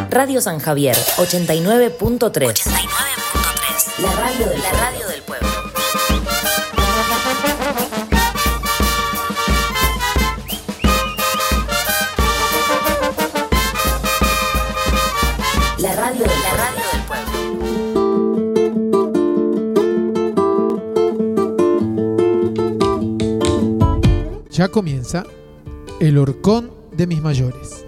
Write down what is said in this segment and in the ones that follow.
Radio San Javier, 89.3. 89.3. La radio del pueblo. La radio del pueblo. Ya comienza El Horcón de mis mayores.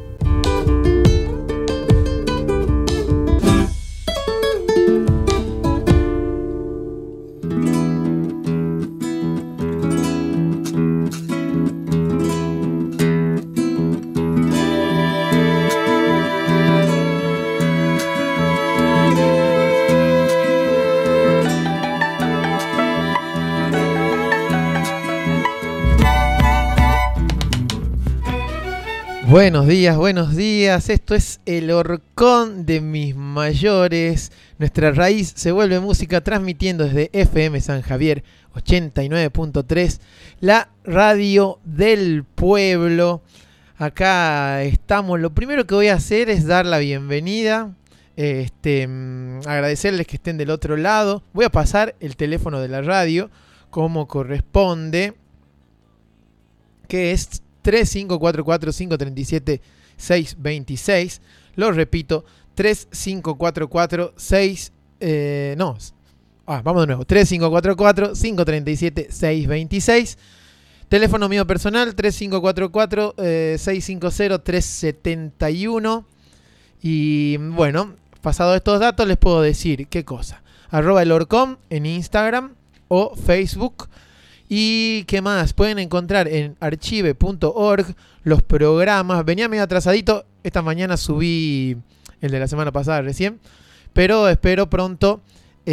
Buenos días, esto es El Horcón de mis mayores. Nuestra raíz se vuelve música, transmitiendo desde FM San Javier 89.3, la radio del pueblo. Acá estamos. Lo primero que voy a hacer es dar la bienvenida, agradecerles que estén del otro lado. Voy a pasar el teléfono de la radio como corresponde, que es 3544-537-626. Lo repito, 3544-537-626. Teléfono mío personal, 3544-650-371. Y bueno, pasado estos datos les puedo decir qué cosa. @elhorcón en Instagram o Facebook. Y qué más, pueden encontrar en archive.org los programas. Venía medio atrasadito, esta mañana subí el de la semana pasada recién, pero espero pronto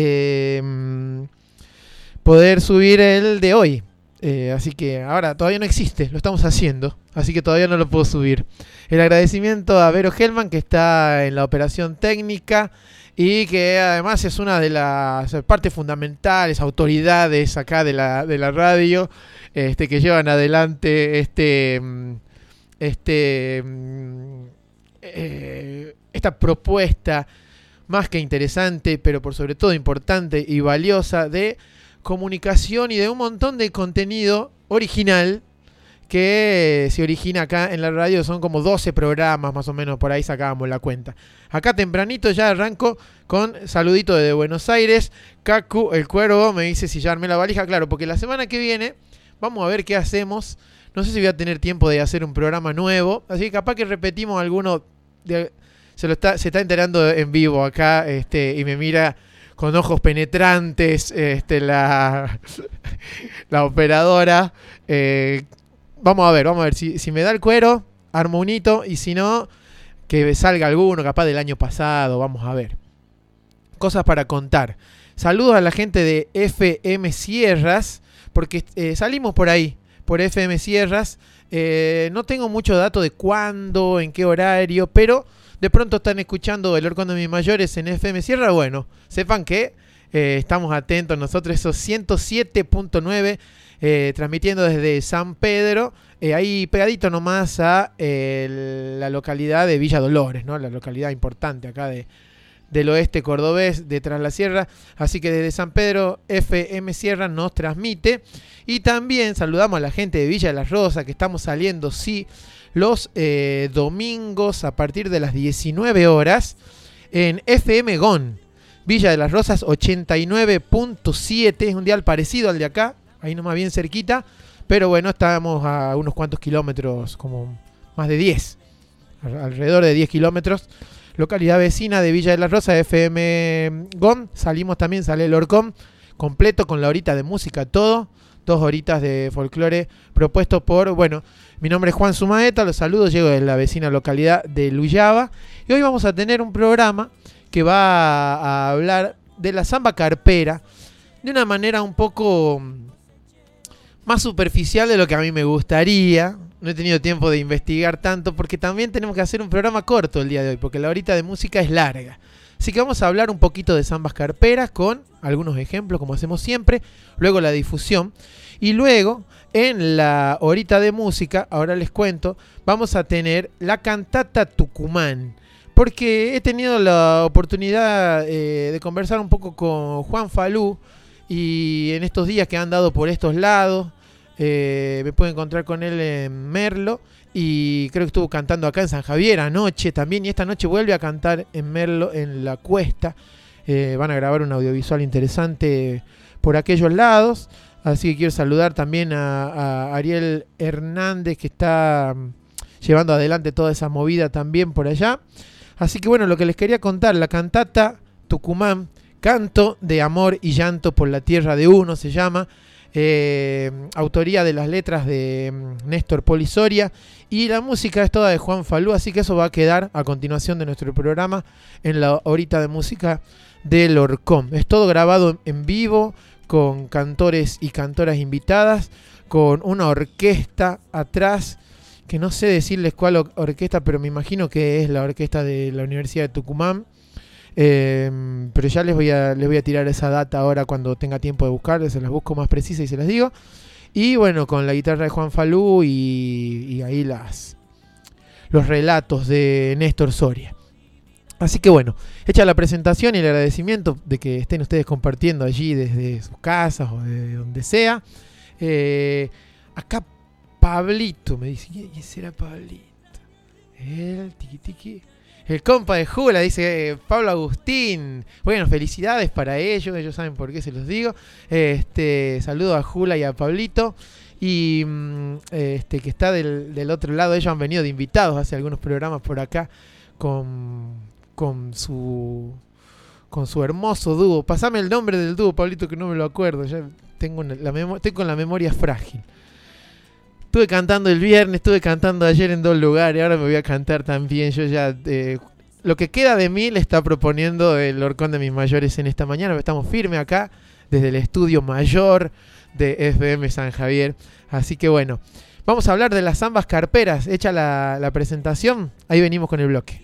poder subir el de hoy. Así que ahora todavía no existe, lo estamos haciendo, así que todavía no lo puedo subir. El agradecimiento a Vero Hellman, que está en la operación técnica y que además es una de las partes fundamentales, autoridades acá de la radio, que llevan adelante esta propuesta más que interesante, pero por sobre todo importante y valiosa, de comunicación y de un montón de contenido original que se origina acá en la radio. Son como 12 programas más o menos, por ahí sacábamos la cuenta. Acá tempranito ya arranco con saludito desde Buenos Aires. Cacu, el cuervo, me dice si ya armé la valija. Claro, porque la semana que viene vamos a ver qué hacemos. No sé si voy a tener tiempo de hacer un programa nuevo, así que capaz que repetimos alguno. Se está enterando en vivo acá, y me mira con ojos penetrantes la operadora. Vamos a ver si me da el cuero, armo un hito, y si no, que salga alguno, capaz del año pasado. Vamos a ver. Cosas para contar. Saludos a la gente de FM Sierras, porque salimos por ahí, por FM Sierras. No tengo mucho dato de cuándo, en qué horario, pero de pronto están escuchando El Horcón de mis mayores en FM Sierra. Bueno, sepan que estamos atentos nosotros, esos 107.9. Transmitiendo desde San Pedro, ahí pegadito nomás a la localidad de Villa Dolores, ¿no? La localidad importante acá del oeste cordobés, de Tras la Sierra. Así que desde San Pedro, FM Sierra nos transmite. Y también saludamos a la gente de Villa de las Rosas, que estamos saliendo, sí, los domingos a partir de las 19 horas en FM GON. Villa de las Rosas 89.7, es un dial parecido al de acá, ahí nomás bien cerquita, pero bueno, estamos a unos cuantos kilómetros, como más de 10, alrededor de 10 kilómetros. Localidad vecina de Villa de las Rosas, FM GOM. Salimos también, sale El Horcón completo con la horita de música, todo. 2 horitas de folclore propuesto por, bueno, mi nombre es Juan Sumaeta, los saludos, llego de la vecina localidad de Luyaba. Y hoy vamos a tener un programa que va a hablar de la samba carpera de una manera un poco más superficial de lo que a mí me gustaría. No he tenido tiempo de investigar tanto porque también tenemos que hacer un programa corto el día de hoy, porque la horita de música es larga. Así que vamos a hablar un poquito de zambas carperas con algunos ejemplos, como hacemos siempre, luego la difusión, y luego en la horita de música, ahora les cuento, vamos a tener la cantata Tucumán, porque he tenido la oportunidad de conversar un poco con Juan Falú, y en estos días que han dado por estos lados, me puedo encontrar con él en Merlo, y creo que estuvo cantando acá en San Javier anoche también, y esta noche vuelve a cantar en Merlo, en La Cuesta. Van a grabar un audiovisual interesante por aquellos lados, así que quiero saludar también a Ariel Hernández, que está llevando adelante toda esa movida también por allá. Así que bueno, lo que les quería contar, la cantata Tucumán, Canto de Amor y Llanto por la Tierra de Uno se llama, autoría de las letras de Néstor Polisoria, y la música es toda de Juan Falú, así que eso va a quedar a continuación de nuestro programa en la horita de música del Orcón. Es todo grabado en vivo, con cantores y cantoras invitadas, con una orquesta atrás, que no sé decirles cuál orquesta, pero me imagino que es la orquesta de la Universidad de Tucumán. Pero ya les voy a tirar esa data ahora cuando tenga tiempo de buscarles, se las busco más precisas y se las digo. Y bueno, con la guitarra de Juan Falú y ahí los relatos de Néstor Soria. Así que bueno, hecha la presentación y el agradecimiento de que estén ustedes compartiendo allí desde sus casas o de donde sea. Acá Pablito me dice, ¿quién será Pablito? El tiqui. El compa de Jula, dice Pablo Agustín. Bueno, felicidades para ellos saben por qué se los digo. Saludo a Jula y a Pablito. Y que está del otro lado, ellos han venido de invitados hace algunos programas por acá con su hermoso dúo. Pasame el nombre del dúo, Pablito, que no me lo acuerdo. Ya estoy con la memoria frágil. Estuve cantando el viernes, estuve cantando ayer en 2 lugares, ahora me voy a cantar también. Yo ya, lo que queda de mí le está proponiendo el Orcón de mis mayores en esta mañana. Estamos firmes acá, desde el estudio mayor de FM San Javier. Así que bueno, vamos a hablar de las zambas carperas. Hecha la presentación, ahí venimos con el bloque.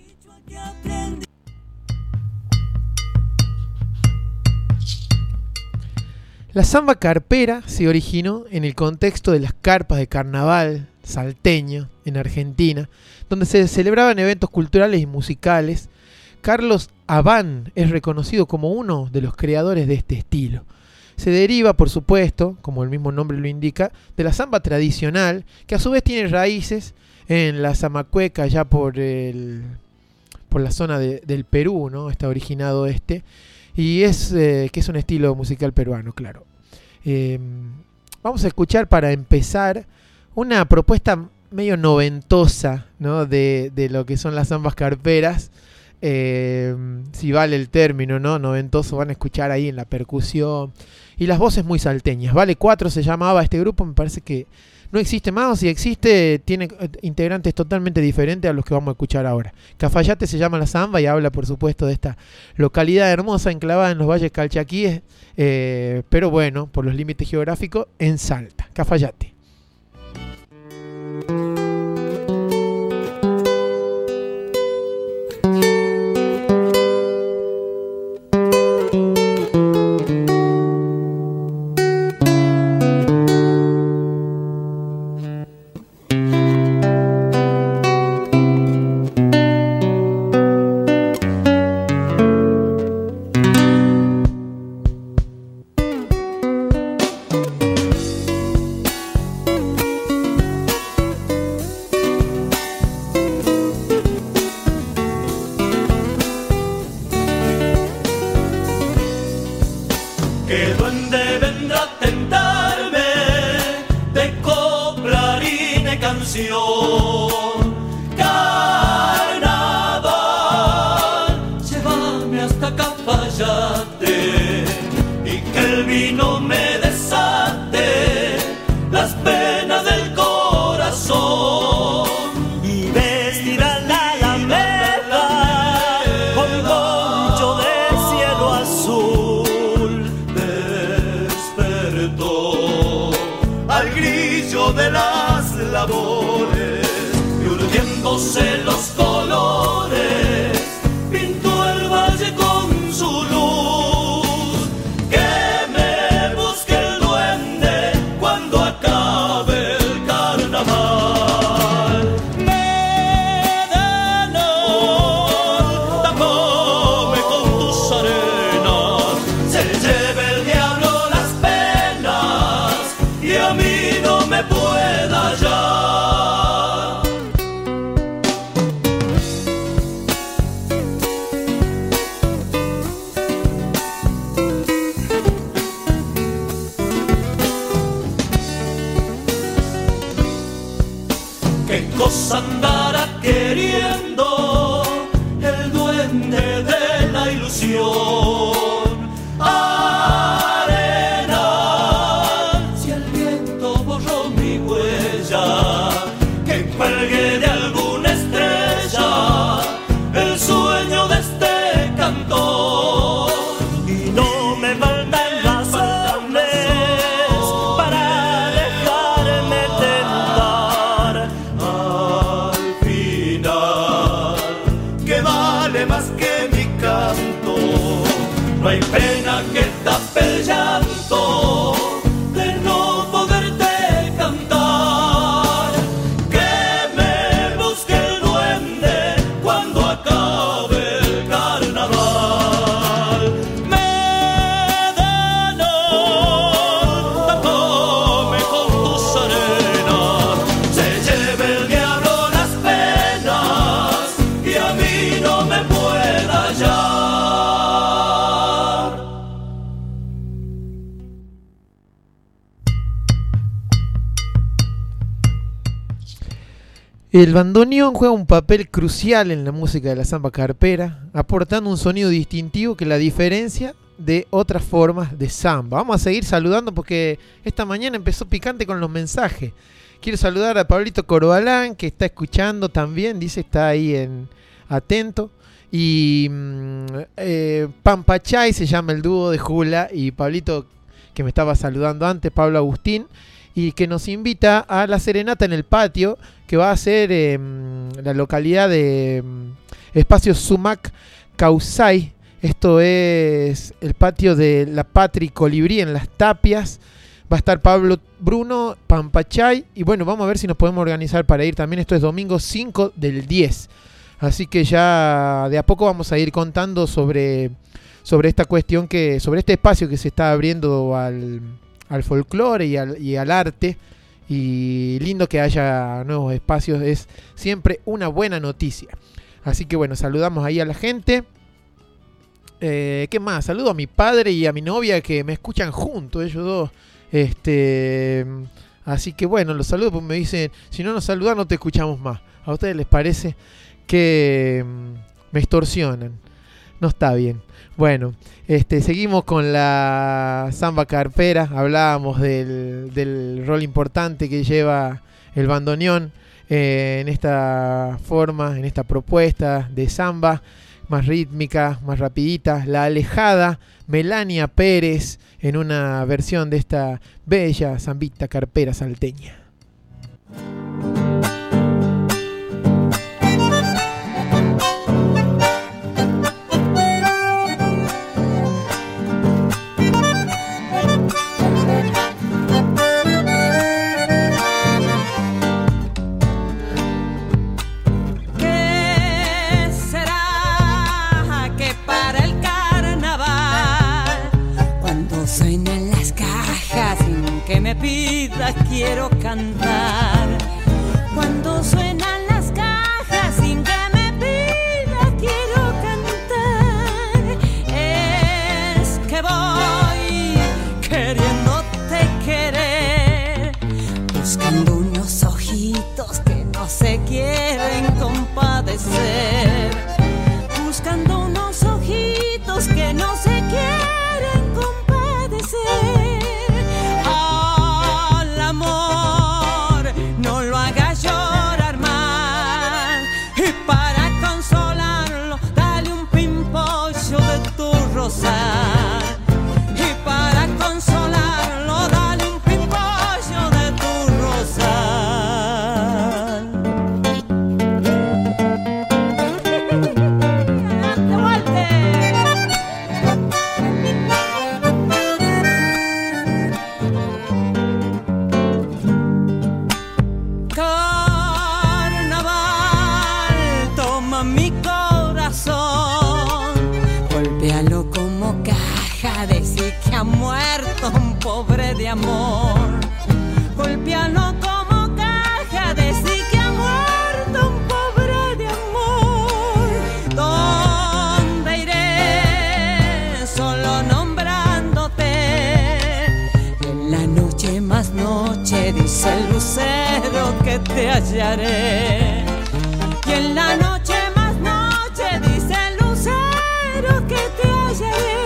La zamba carpera se originó en el contexto de las carpas de carnaval salteño en Argentina, donde se celebraban eventos culturales y musicales. Carlos Abán es reconocido como uno de los creadores de este estilo. Se deriva, por supuesto, como el mismo nombre lo indica, de la zamba tradicional, que a su vez tiene raíces en la zamacueca, ya por la zona del Perú, ¿no? Está originado y que es un estilo musical peruano, claro. Vamos a escuchar para empezar una propuesta medio noventosa, ¿no? de lo que son las zambas carperas, si vale el término, ¿no? Noventoso, van a escuchar ahí en la percusión y las voces muy salteñas. Vale 4 se llamaba este grupo, me parece que no existe más, o si existe, tiene integrantes totalmente diferentes a los que vamos a escuchar ahora. Cafayate se llama la zamba y habla, por supuesto, de esta localidad hermosa enclavada en los valles calchaquíes, pero bueno, por los límites geográficos, en Salta. Cafayate. hay pena que tape el llanto de no poderte cantar. Que me busque el duende cuando acabe el carnaval. Medano, tapame con tus arenas, se lleve el diablo las penas y a mí no me pueda hallar. El bandoneón juega un papel crucial en la música de la samba carpera, aportando un sonido distintivo que la diferencia de otras formas de samba. Vamos a seguir saludando porque esta mañana empezó picante con los mensajes. Quiero saludar a Pablito Corbalán, que está escuchando también, dice, está ahí atento. Y Pampachay se llama el dúo de Jula, y Pablito, que me estaba saludando antes, Pablo Agustín, y que nos invita a la serenata en el patio, que va a ser la localidad de Espacio Sumac Causay. Esto es el patio de la Patri Colibrí en Las Tapias. Va a estar Pablo Bruno, Pampachay, y bueno, vamos a ver si nos podemos organizar para ir también. Esto es domingo 5 del 10. Así que ya de a poco vamos a ir contando sobre esta cuestión, sobre este espacio que se está abriendo al folclore y al arte. Y lindo que haya nuevos espacios, es siempre una buena noticia. Así que bueno, saludamos ahí a la gente. ¿Qué más? Saludo a mi padre y a mi novia que me escuchan juntos, ellos dos. Así que bueno, los saludo porque me dicen, si no nos saludan no te escuchamos más. ¿A ustedes les parece que me extorsionan? No está bien. Bueno, seguimos con la samba carpera. Hablábamos del rol importante que lleva el bandoneón en esta forma, en esta propuesta de samba más rítmica, más rapidita. La alejada Melania Pérez en una versión de esta bella zambita carpera salteña. Quiero cantar. Cuando suenan las cajas sin que me pida, quiero cantar. Es que voy queriéndote querer, buscando unos ojitos que no se quieren compadecer, buscando unos ojitos que no se quieren compadecer. Y para consolarlo, dale un pimpollo de tu rosal. Carnaval, toma mi corazón, golpéalo como caja, decir que ha muerto un pobre de amor. Golpéalo como caja, decir que ha muerto un pobre de amor. ¿Dónde iré? Solo nombrándote. Y en la noche más noche dice el lucero que te hallaré. Y en la noche más noche dice el lucero que te hallaré.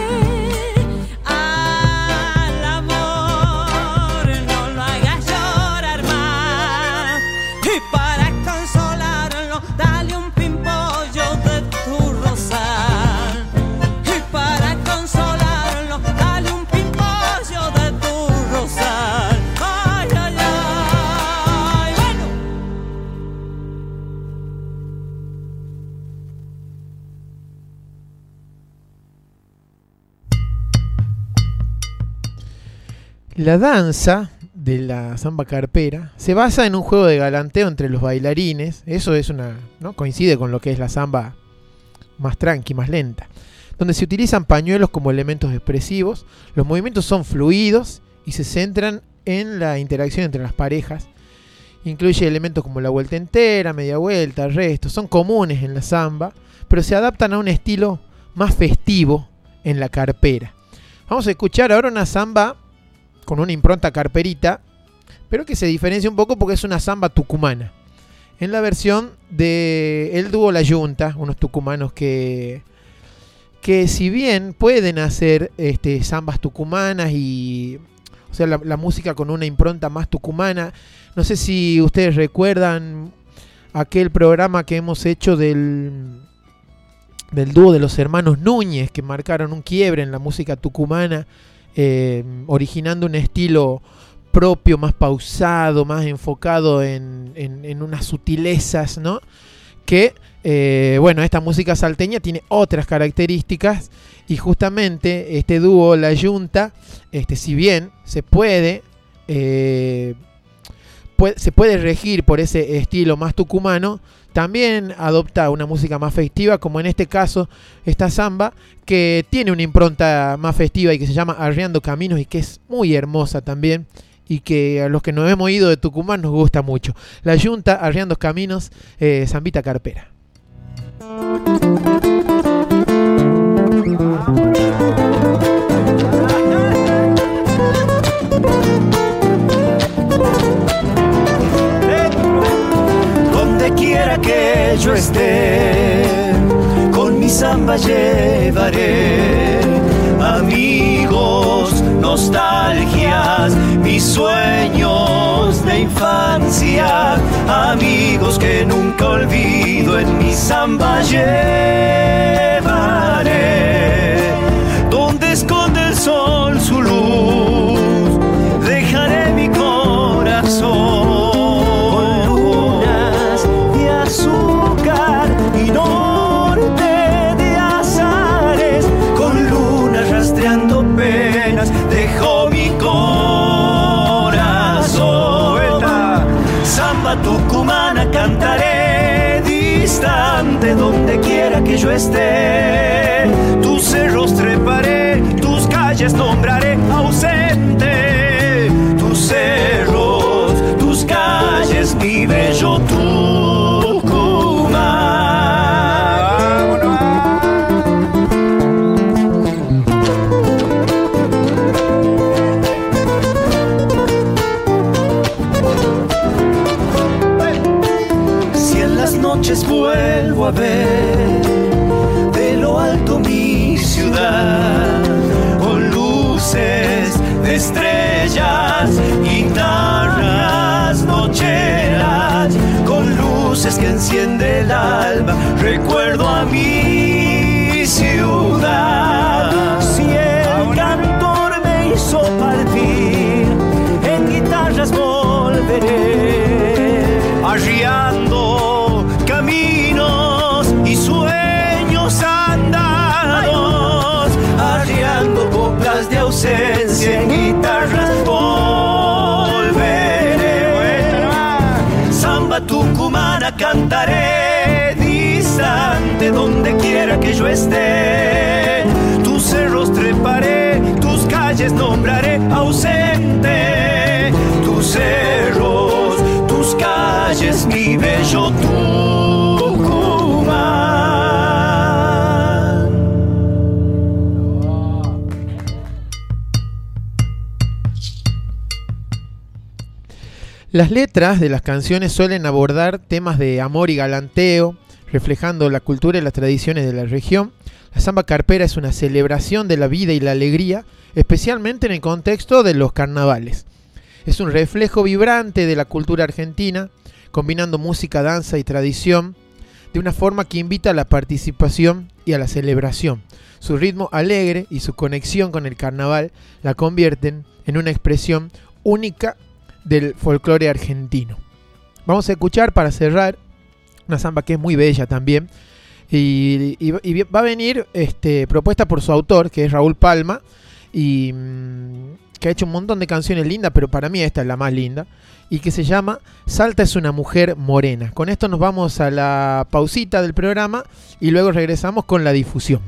Al amor no lo hagas llorar más, y para consolarlo dale un pimpollo de tu rosal. Y para consolarlo dale un pimpollo de tu rosal. Ay, ay, ay, bueno. La danza de la samba carpera se basa en un juego de galanteo entre los bailarines. Eso es ¿no? Coincide con lo que es la samba más tranqui, más lenta, donde se utilizan pañuelos como elementos expresivos. Los movimientos son fluidos y se centran en la interacción entre las parejas. Incluye elementos como la vuelta entera, media vuelta, arresto. Son comunes en la samba, pero se adaptan a un estilo más festivo en la carpera. Vamos a escuchar ahora una samba con una impronta carperita, pero que se diferencia un poco porque es una samba tucumana. En la versión del dúo La Yunta, unos tucumanos que si bien pueden hacer zambas tucumanas y... O sea, la música con una impronta más tucumana. No sé si ustedes recuerdan aquel programa que hemos hecho del dúo de los hermanos Núñez, que marcaron un quiebre en la música tucumana, originando un estilo propio, más pausado, más enfocado en unas sutilezas, ¿no? Que, esta música salteña tiene otras características. Y justamente este dúo La Yunta, si bien se puede regir por ese estilo más tucumano, también adopta una música más festiva, como en este caso esta samba, que tiene una impronta más festiva y que se llama Arriando Caminos y que es muy hermosa también, y que a los que nos hemos ido de Tucumán nos gusta mucho. La Yunta, Arriando Caminos, zambita carpera. Donde quiera que yo esté, con mi samba llevaré amigos, nostalgias, mis sueños de infancia, amigos que nunca olvido, en mi samba llevaré. Donde esconde el sol su luz, dejaré mi corazón con lunas de azúcar y norte de azares, con lunas rastreando penas, dejo mi corazón. Samba tucumana cantaré distante, donde quiera que yo esté. Tus cerros treparé, tus calles nombraré ausente. Tus cerros, tus calles, mi bello Tucumán. Si en las noches vuelvo a ver de lo alto mi ciudad, con luces de estrellas, guitarras nocheras, con luces que enciende el alba, recuerdo a mi ciudad. Si el cantor me hizo partir, en guitarras volveré, arriando caminos y sueños andados, arriando coplas de ausencia, en guitarras volveré. Samba tucumana cantaré distante, donde quiera que yo esté. Tus cerros treparé, tus calles nombraré ausente. Tus cerros, tus calles, mi bello Tucumán. Las letras de las canciones suelen abordar temas de amor y galanteo, reflejando la cultura y las tradiciones de la región. La samba carpera es una celebración de la vida y la alegría, especialmente en el contexto de los carnavales. Es un reflejo vibrante de la cultura argentina, combinando música, danza y tradición de una forma que invita a la participación y a la celebración. Su ritmo alegre y su conexión con el carnaval la convierten en una expresión única del folclore argentino. Vamos a escuchar, para cerrar, una samba que es muy bella también, y va a venir propuesta por su autor, que es Raúl Palma, y que ha hecho un montón de canciones lindas, pero para mí esta es la más linda, y que se llama Salta es una mujer morena. Con esto nos vamos a la pausita del programa y luego regresamos con la difusión.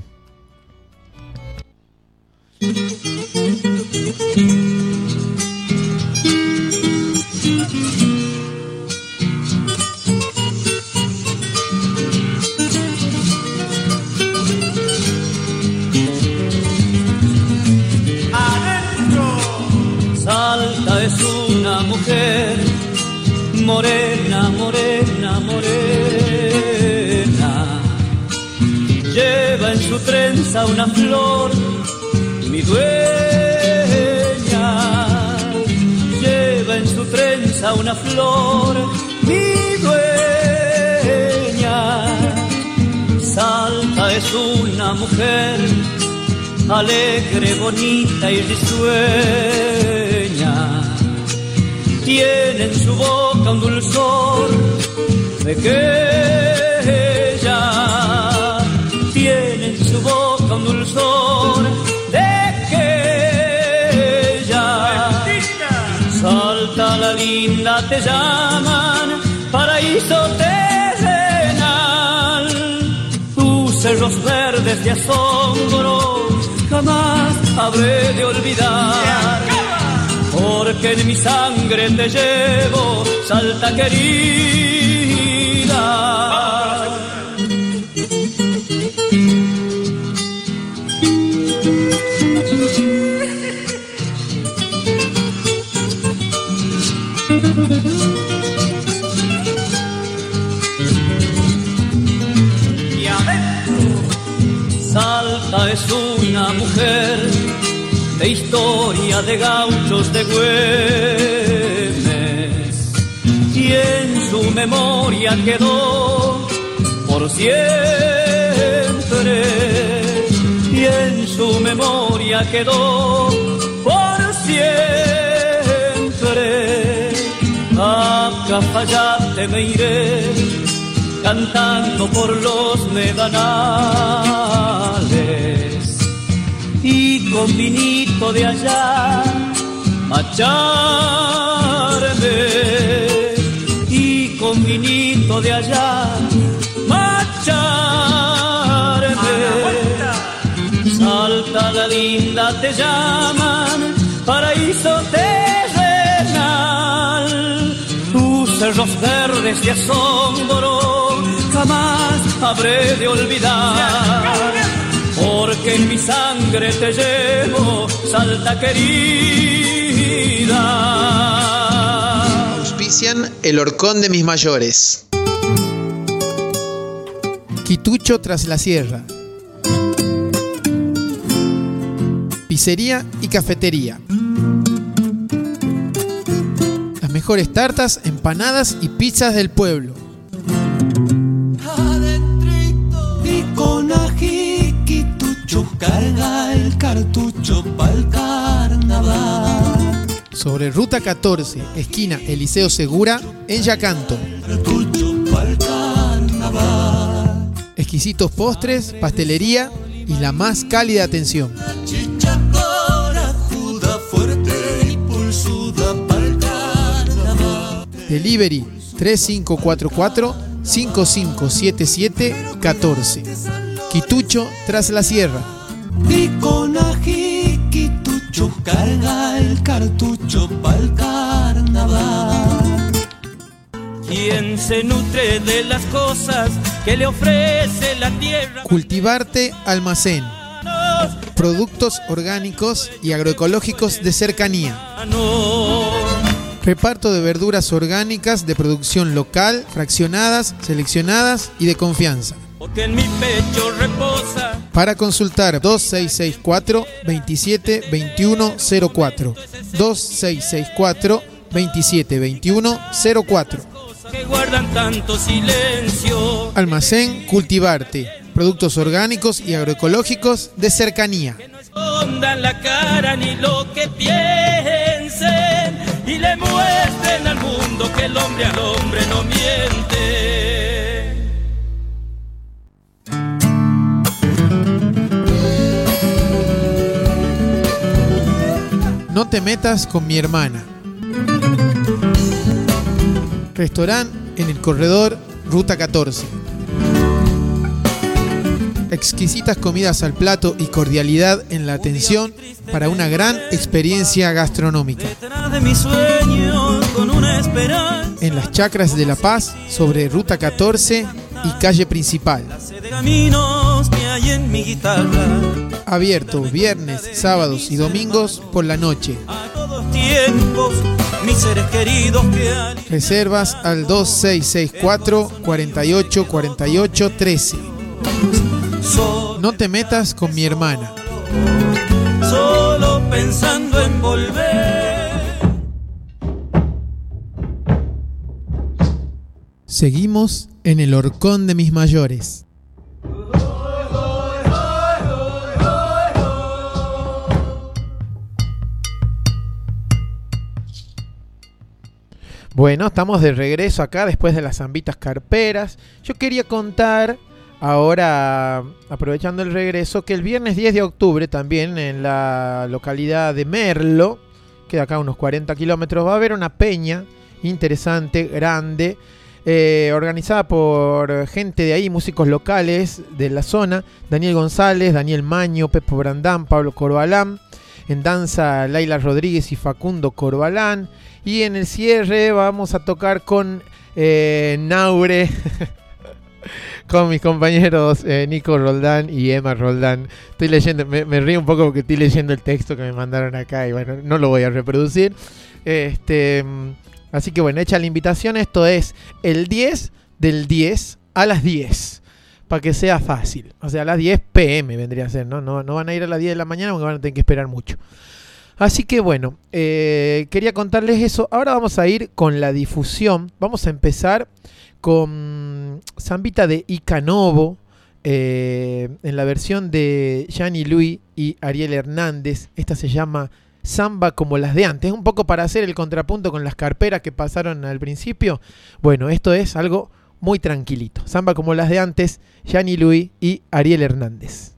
Salta es una mujer morena, morena, morena. Lleva en su trenza una flor, mi dueña. Lleva en su trenza una flor, mi dueña. Salta es una mujer alegre, bonita y risueña. Tiene en su boca un dulzor de que ella. Tiene en su boca un dulzor de que ella. Salta la linda, te llaman paraíso terrenal. Tus cerros verdes de asombro jamás habré de olvidar, porque en mi sangre te llevo, Salta querida. Y adentro, Salta es una mujer de historia, de gauchos, de güemes, y en su memoria quedó por siempre, y en su memoria quedó por siempre. A Cafayate me iré cantando por los medanales, y con vinito de allá macharme, y con vinito de allá macharme. Salta la linda, te llaman paraíso terrenal. Tus cerros verdes de asombro jamás habré de olvidar, porque en mi sangre te llevo, Salta querida. Auspician El Horcón de mis mayores. Quitucho tras la sierra. Pizzería y cafetería. Las mejores tartas, empanadas y pizzas del pueblo. Adentrito y con ají, Quitucho carga el cartucho pa'l carnaval. Sobre Ruta 14, esquina Eliseo Segura, en Yacanto. Cartucho pa'l carnaval. Exquisitos postres, pastelería y la más cálida atención. Chicha corajuda, fuerte y pulsuda pa'l carnaval. Delivery 3544-5577-14. Quitucho tras la sierra. Y con ají, Quitucho carga el cartucho pa'l carnaval. Quien se nutre de las cosas que le ofrece la tierra. Cultivarte Almacén. Productos orgánicos y agroecológicos de cercanía. Reparto de verduras orgánicas de producción local, fraccionadas, seleccionadas y de confianza. Porque en mi pecho reposa. Para consultar 2664 27 21 04. 2664 27 21 04. Que guardan tanto silencio. Almacén Cultivarte. Productos orgánicos y agroecológicos de cercanía. Que no escondan la cara ni lo que piensen, y le muestren al mundo que el hombre al hombre no miente. No te metas con mi hermana. Restaurante en el corredor Ruta 14. Exquisitas comidas al plato y cordialidad en la atención para una gran experiencia gastronómica. En las Chacras de La Paz, sobre Ruta 14 y calle principal. Abierto viernes, sábados y domingos por la noche. Reservas al 2664 48 48 13. No te metas con mi hermana. Solo pensando en volver. Seguimos en el horcón de mis mayores. Bueno, estamos de regreso acá después de las zambitas carperas. Yo quería contar ahora, aprovechando el regreso, que el viernes 10 de octubre también en la localidad de Merlo, queda acá a unos 40 kilómetros, va a haber una peña interesante, grande, organizada por gente de ahí, músicos locales de la zona, Daniel González, Daniel Maño, Pepo Brandán, Pablo Corbalán, en danza Laila Rodríguez y Facundo Corbalán, y en el cierre vamos a tocar con Naure, con mis compañeros Nico Roldán y Emma Roldán. Estoy leyendo, me río un poco porque estoy leyendo el texto que me mandaron acá y bueno, no lo voy a reproducir. Así que bueno, hecha la invitación, esto es el 10 del 10 a las 10, para que sea fácil. O sea, a las 10 p.m. vendría a ser, ¿no? No van a ir a las 10 de la mañana porque van a tener que esperar mucho. Así que bueno, quería contarles eso. Ahora vamos a ir con la difusión. Vamos a empezar con Zambita de Icanovo, en la versión de Gianni Luis y Ariel Hernández. Esta se llama Samba como las de antes, un poco para hacer el contrapunto con las carperas que pasaron al principio. Bueno, esto es algo muy tranquilito. Samba como las de antes, Gianni Luis y Ariel Hernández.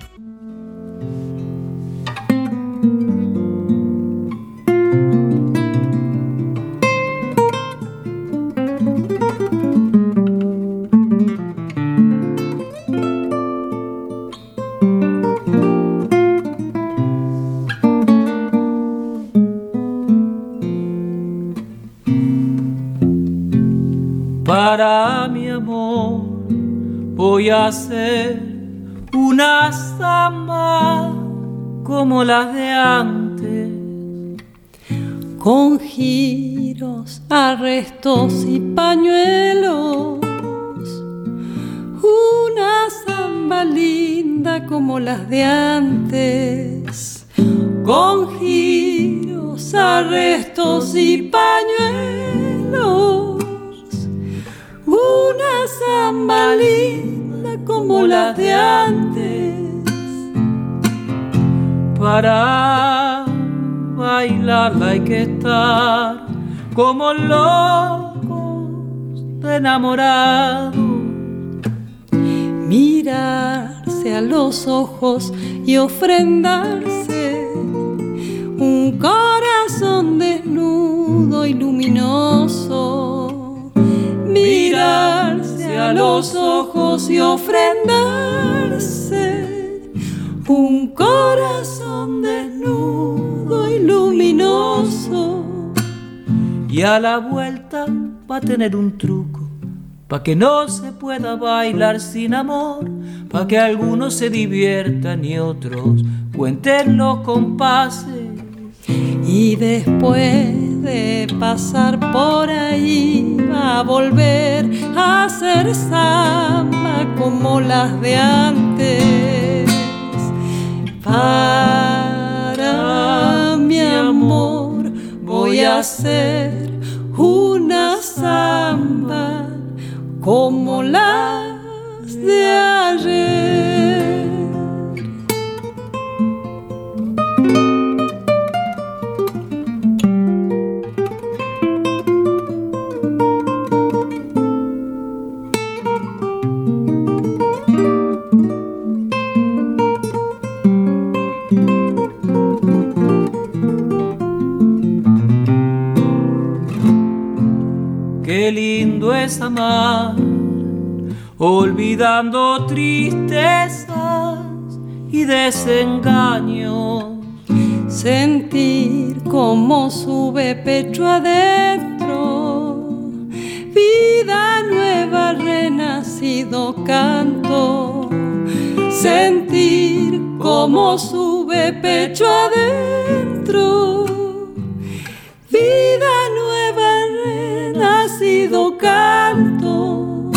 Para mi amor voy a hacer una samba como las de antes, con giros, arrestos y pañuelos. Una samba linda como las de antes, con giros, arrestos y pañuelos. Una samba linda como las de antes, para bailarla hay que estar como locos de enamorados, mirarse a los ojos y ofrendarse un corazón desnudo y luminoso. Mirarse a los ojos y ofrendarse un corazón desnudo y luminoso. Y a la vuelta va a tener un truco, pa' que no se pueda bailar sin amor, pa' que algunos se diviertan y otros cuenten los compases. Y después de pasar por ahí va a volver a hacer samba como las de antes. Para mi amor voy a hacer una samba como las de ayer. lindo es amar, olvidando tristezas y desengaños. Sentir cómo sube pecho adentro, vida nueva, renacido canto. Sentir cómo sube pecho adentro, vida nueva, renacido canto.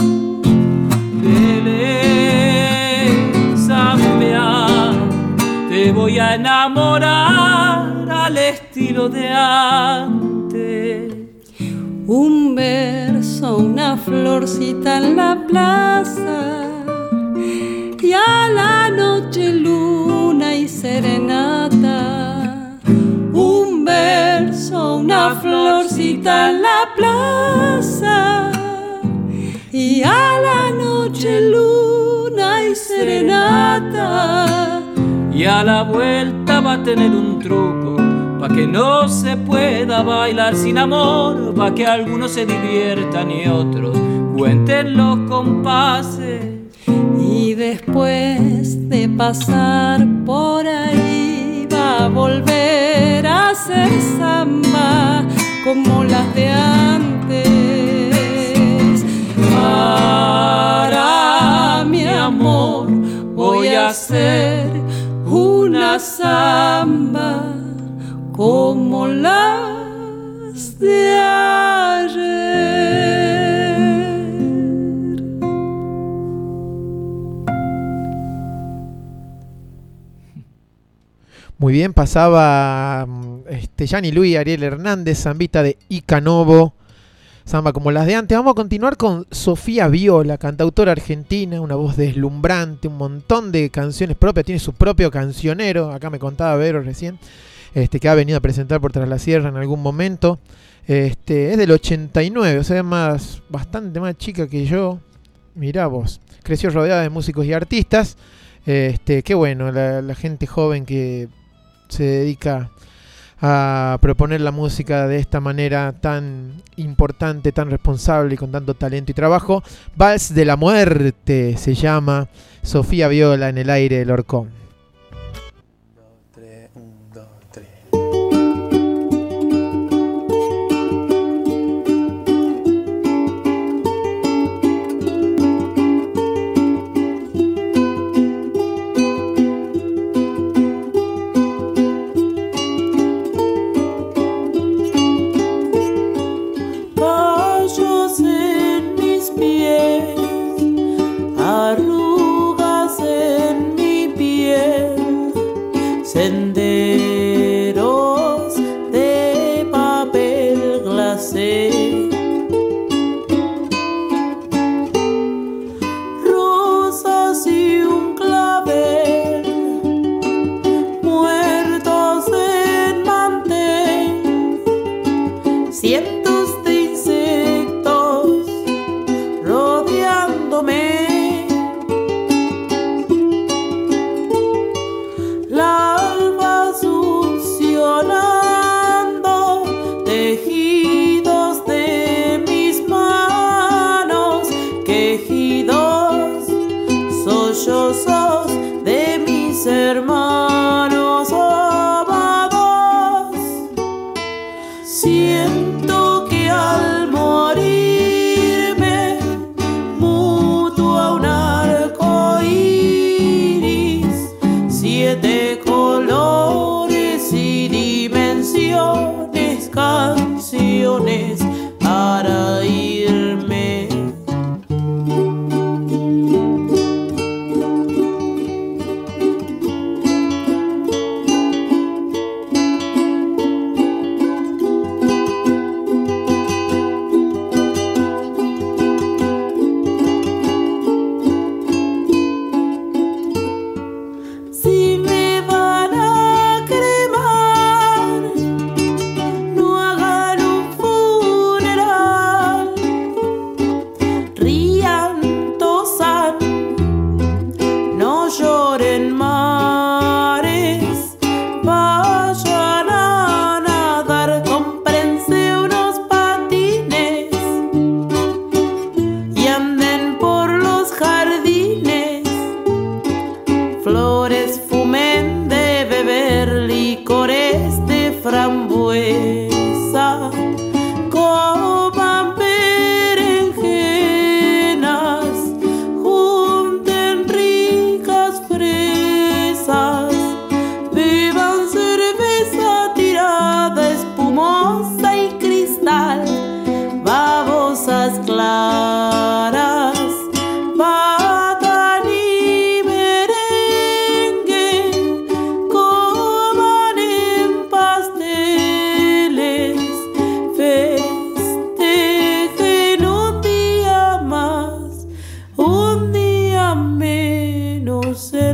Zambia, te voy a enamorar al estilo de antes. Un verso, una florcita en la plaza, y a la noche luna y serenata. Un verso, una florcita en la plaza, y a la noche luna y serenata. Y a la vuelta va a tener un truco, pa' que no se pueda bailar sin amor, pa' que algunos se diviertan y otros cuenten los compases. Y después de pasar por ahí va a volver a ser samba como las de antes. Para mi amor voy a hacer una samba como las de ayer. Muy bien, pasaba Gianni Luis, Ariel Hernández, zambita de Ica Novo, samba como las de antes. Vamos a continuar con Sofía Viola, cantautora argentina, una voz deslumbrante, un montón de canciones propias, tiene su propio cancionero, acá me contaba Vero recién, que ha venido a presentar por Tras la Sierra en algún momento. Es del 89, o sea, bastante más chica que yo. Mirá vos, creció rodeada de músicos y artistas. Qué bueno, la gente joven que se dedica a proponer la música de esta manera tan importante, tan responsable y con tanto talento y trabajo. Vals de la Muerte se llama. Sofía Viola en el aire del Orcón. Arrugas en mi piel, senderos de papel glacé, rosas y un clavel, muertos en mantel, cientos de insectos rodeándome. De mis hermanos amados, siento que al morirme muto a un arco iris, 7 colores y dimensiones, canciones para irme.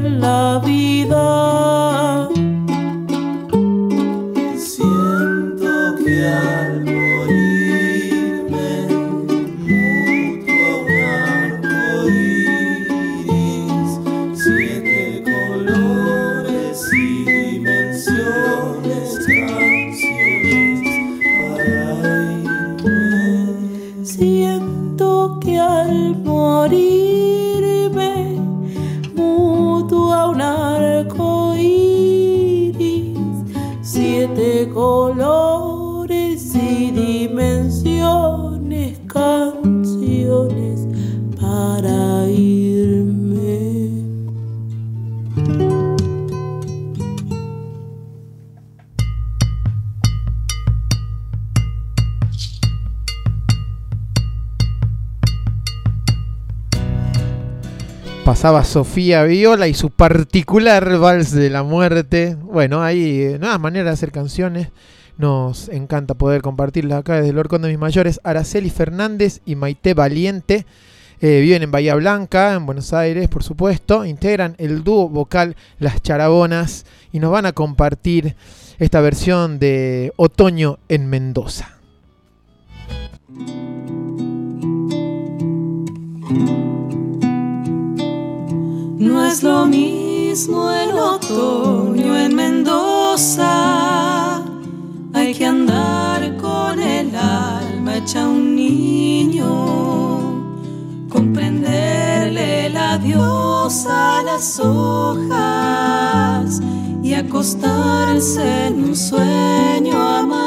en la vida. Siento que al morirme muto a un arco iris, 7 colores y dimensiones, canciones para irme. Siento que al morirme muto a un arco iris, 7 colores y dimensiones, canciones para irme. Pasaba Sofía Viola y su particular vals de la muerte. Bueno, hay nuevas maneras de hacer canciones. Nos encanta poder compartirlas acá desde el Horcón de Mis Mayores. Araceli Fernández y Maite Valiente viven en Bahía Blanca, en Buenos Aires, por supuesto. Integran el dúo vocal Las Charabonas y nos van a compartir esta versión de Otoño en Mendoza. No es lo mismo el otoño en Mendoza. Hay que andar con el alma hecha un niño, comprenderle el adiós a las hojas y acostarse en un sueño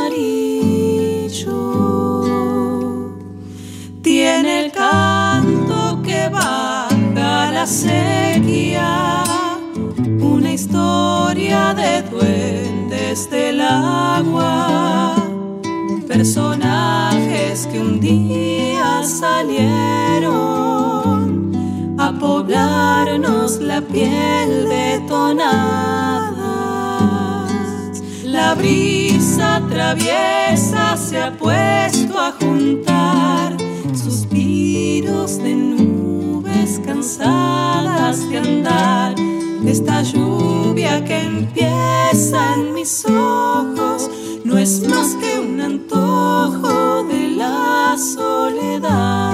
amarillo. Tiene el canto que baja la sequía, una historia de duendes del agua, personajes que un día salieron a poblarnos la piel de tonadas. La brisa traviesa se ha puesto a juntar suspiros de nubes cansadas de andar. Esta lluvia que empieza en mis ojos no es más que un antojo de la soledad.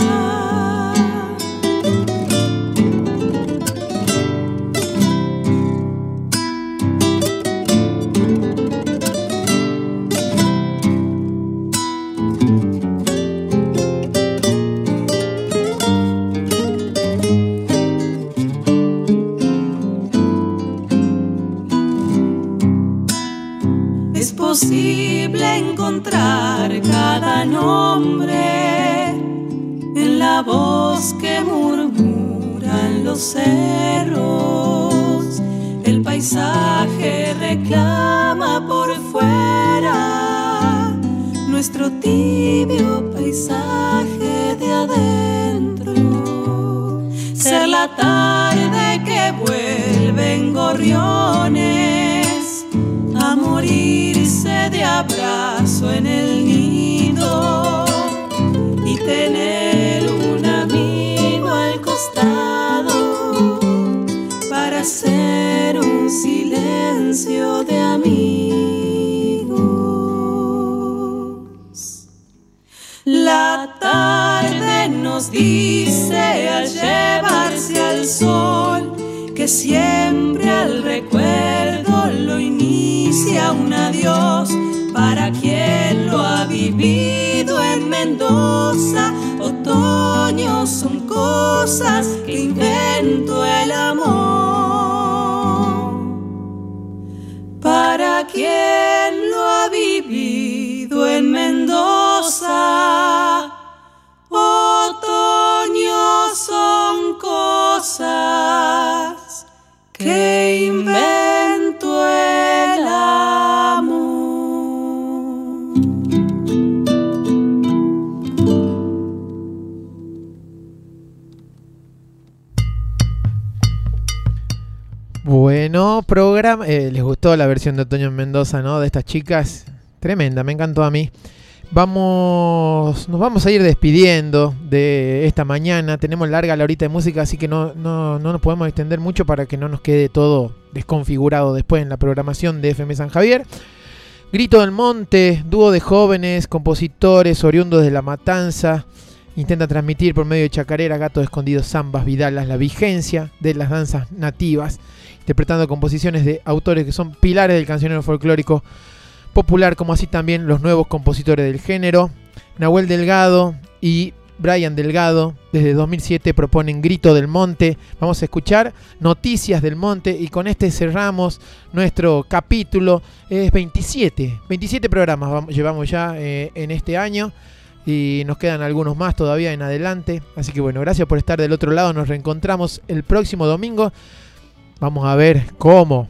Es posible encontrar cada nombre en la voz que murmuran los cerros. El paisaje reclama por fuera nuestro tibio paisaje de adentro. Ser la tarde que vuelven gorriones a morirse de abrazo en el nido y tener un amigo al costado para hacer un silencio de amigos. La tarde nos dice al llevarse al sol que siempre al recuerdo lo inicia un adiós. Para quien lo ha vivido en Mendoza, otoños son cosas que inventó el amor. Para quien lo ha vivido en Mendoza, otoños son cosas que inventó el amor. Bueno, programa. Les gustó la versión de Otoño en Mendoza, ¿no? De estas chicas. Tremenda, me encantó a mí. Nos vamos a ir despidiendo de esta mañana. Tenemos larga la horita de música, así que no nos podemos extender mucho para que no nos quede todo desconfigurado después en la programación de FM San Javier. Grito del Monte, dúo de jóvenes, compositores oriundos de La Matanza, intenta transmitir por medio de chacareras, gatos escondidos, zambas, vidalas, la vigencia de las danzas nativas, interpretando composiciones de autores que son pilares del cancionero folclórico popular, como así también los nuevos compositores del género. Nahuel Delgado y Brian Delgado desde 2007 proponen Grito del Monte. Vamos a escuchar Noticias del Monte y con este cerramos nuestro capítulo. Es 27 programas llevamos ya en este año y nos quedan algunos más todavía en adelante. Así que bueno, gracias por estar del otro lado. Nos reencontramos el próximo domingo. Vamos a ver cómo.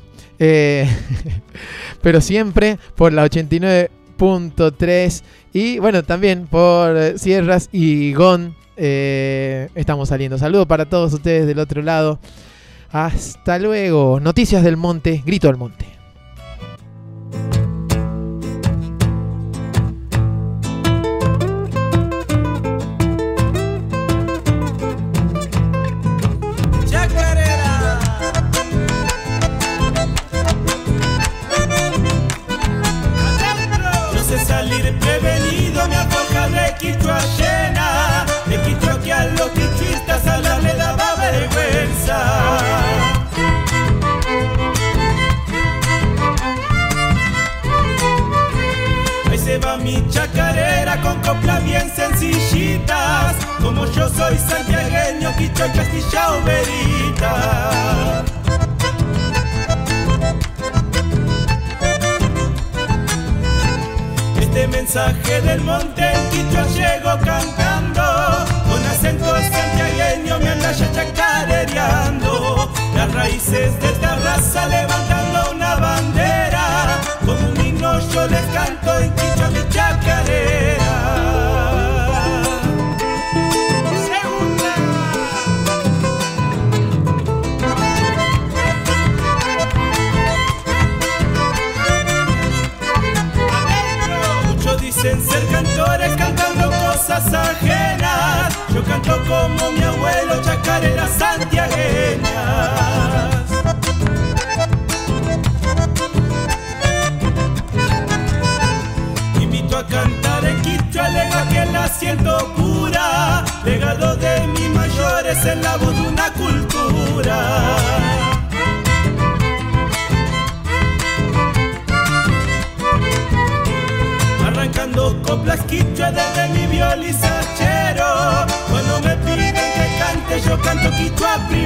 Pero siempre por la 89.3 y bueno, también por Sierras y GON estamos saliendo. Saludos para todos ustedes del otro lado. Hasta luego. Noticias del Monte, Grito del Monte. Salir prevenido me afloja de Quichua llena, de Quichua que a los quichuistas hablar le daba vergüenza. Ahí se va mi chacarera con coplas bien sencillitas, como yo soy santiagueño, Quichua, Castilla o Verita. Este mensaje del monte en Quichua llego cantando, con acento santiagueño me andaya chacarereando. Las raíces de esta raza levantando una bandera, como un himno yo les canto en Quichua mi chacarera. Dicen ser cantores cantando cosas ajenas, yo canto como mi abuelo, chacareras santiagueñas. Invito a cantar en Quichua, lega que la siento pura, legado de mis mayores en la voz de una cultura. Arrancando coplas quichua desde mi violizachero, cuando me piden que cante yo canto quichua primero.